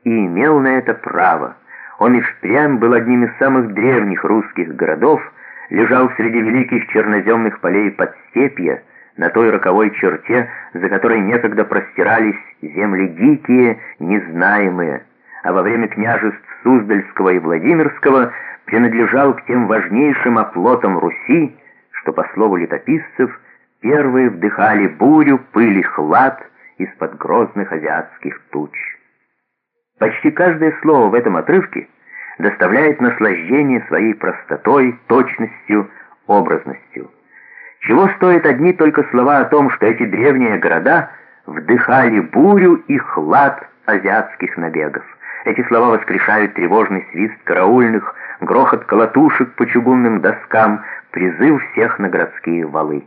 и имел на это право. Он и впрямь был одним из самых древних русских городов, лежал среди великих черноземных полей подстепья, на той роковой черте, за которой некогда простирались земли дикие, незнаемые, а во время княжеств Суздальского и Владимирского принадлежал к тем важнейшим оплотам Руси, что, по слову летописцев, первые вдыхали бурю, пыль и хлад из-под грозных азиатских туч. Почти каждое слово в этом отрывке доставляет наслаждение своей простотой, точностью, образностью. Чего стоят одни только слова о том, что эти древние города вдыхали бурю и хлад азиатских набегов. Эти слова воскрешают тревожный свист караульных, грохот колотушек по чугунным доскам, призыв всех на городские валы.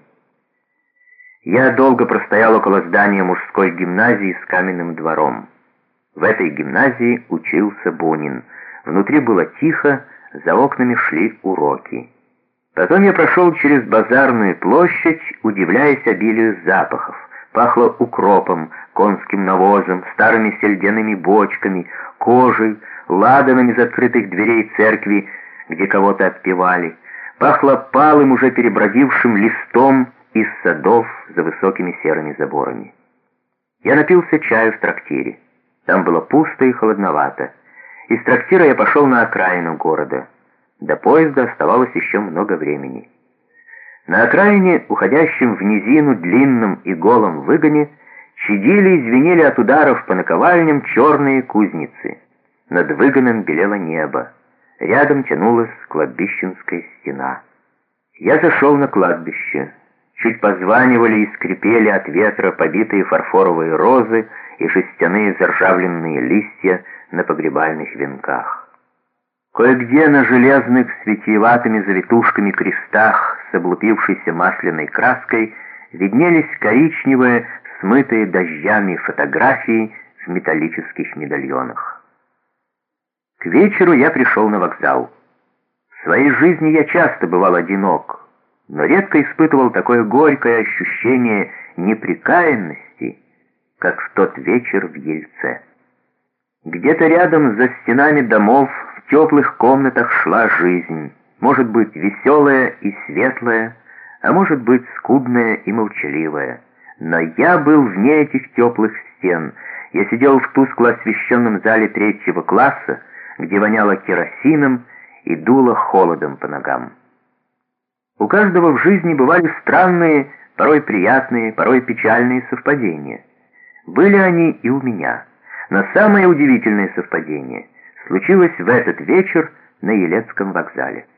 Я долго простоял около здания мужской гимназии с каменным двором. В этой гимназии учился Бунин. Внутри было тихо, за окнами шли уроки. Потом я прошел через базарную площадь, удивляясь обилию запахов. Пахло укропом, конским навозом, старыми сельдяными бочками, кожей, ладаном из открытых дверей церкви, где кого-то отпевали. Пахло палым, уже перебродившим листом из садов за высокими серыми заборами. Я напился чаю в трактире. Там было пусто и холодновато. Из трактира я пошел на окраину города. До поезда оставалось еще много времени. На окраине, уходящем в низину длинном и голом выгоне, чадили и звенели от ударов по наковальням черные кузницы. Над выгоном белело небо. Рядом тянулась кладбищенская стена. Я зашел на кладбище. Чуть позванивали и скрипели от ветра побитые фарфоровые розы и жестяные заржавленные листья на погребальных венках. Кое-где на железных с витиеватыми завитушками крестах с облупившейся масляной краской виднелись коричневые, смытые дождями фотографии в металлических медальонах. К вечеру я пришел на вокзал. В своей жизни я часто бывал одинок, но редко испытывал такое горькое ощущение неприкаянности, как в тот вечер в Ельце. Где-то рядом за стенами домов в теплых комнатах шла жизнь, может быть веселая и светлая, а может быть скудная и молчаливая. Но я был вне этих теплых стен. Я сидел в тускло освещенном зале 3-го класса, где воняло керосином и дуло холодом по ногам. У каждого в жизни бывали странные, порой приятные, порой печальные совпадения. Были они и у меня. Но самое удивительное совпадение случилось в этот вечер на Елецком вокзале.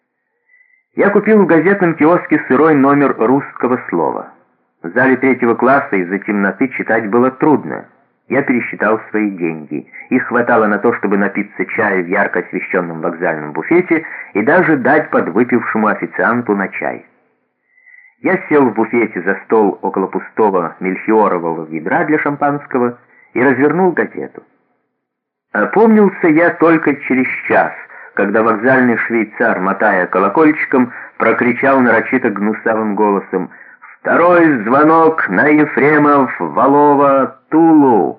Я купил в газетном киоске сырой номер «Русского слова». В зале 3-го класса из-за темноты читать было трудно. Я пересчитал свои деньги. Их хватало на то, чтобы напиться чая в ярко освещенном вокзальном буфете и даже дать подвыпившему официанту на чай. Я сел в буфете за стол около пустого мельхиорового ведра для шампанского и развернул газету. Опомнился я только через час, когда вокзальный швейцар, мотая колокольчиком, прокричал нарочито гнусавым голосом: «Второй звонок на Ефремов, Валова, Тулу!»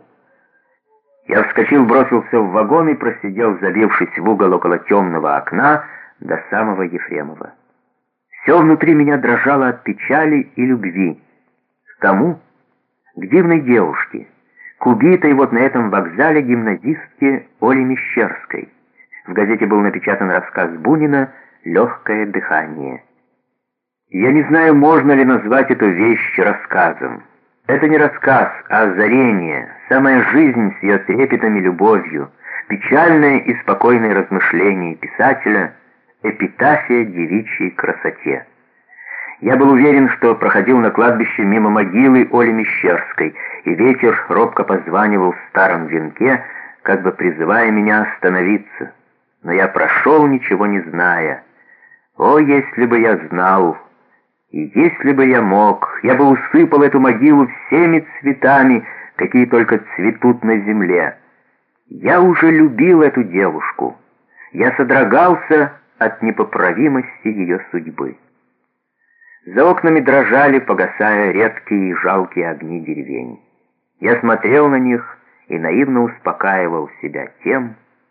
Я вскочил, бросился в вагон и просидел, забившись в угол около темного окна, до самого Ефремова. Все внутри меня дрожало от печали и любви к тому, к дивной девушке, к убитой вот на этом вокзале гимназистке Оле Мещерской. В газете был напечатан рассказ Бунина «Легкое дыхание». Я не знаю, можно ли назвать эту вещь рассказом. Это не рассказ, а озарение, самая жизнь с ее трепетом и любовью, печальное и спокойное размышление писателя, эпитафия девичьей красоте. Я был уверен, что проходил на кладбище мимо могилы Оли Мещерской, и ветер робко позванивал в старом венке, как бы призывая меня остановиться. Но я прошел, ничего не зная. О, если бы я знал, и если бы я мог, я бы усыпал эту могилу всеми цветами, какие только цветут на земле. Я уже любил эту девушку. Я содрогался от непоправимости ее судьбы. За окнами дрожали, погасая редкие и жалкие огни деревень. Я смотрел на них и наивно успокаивал себя тем,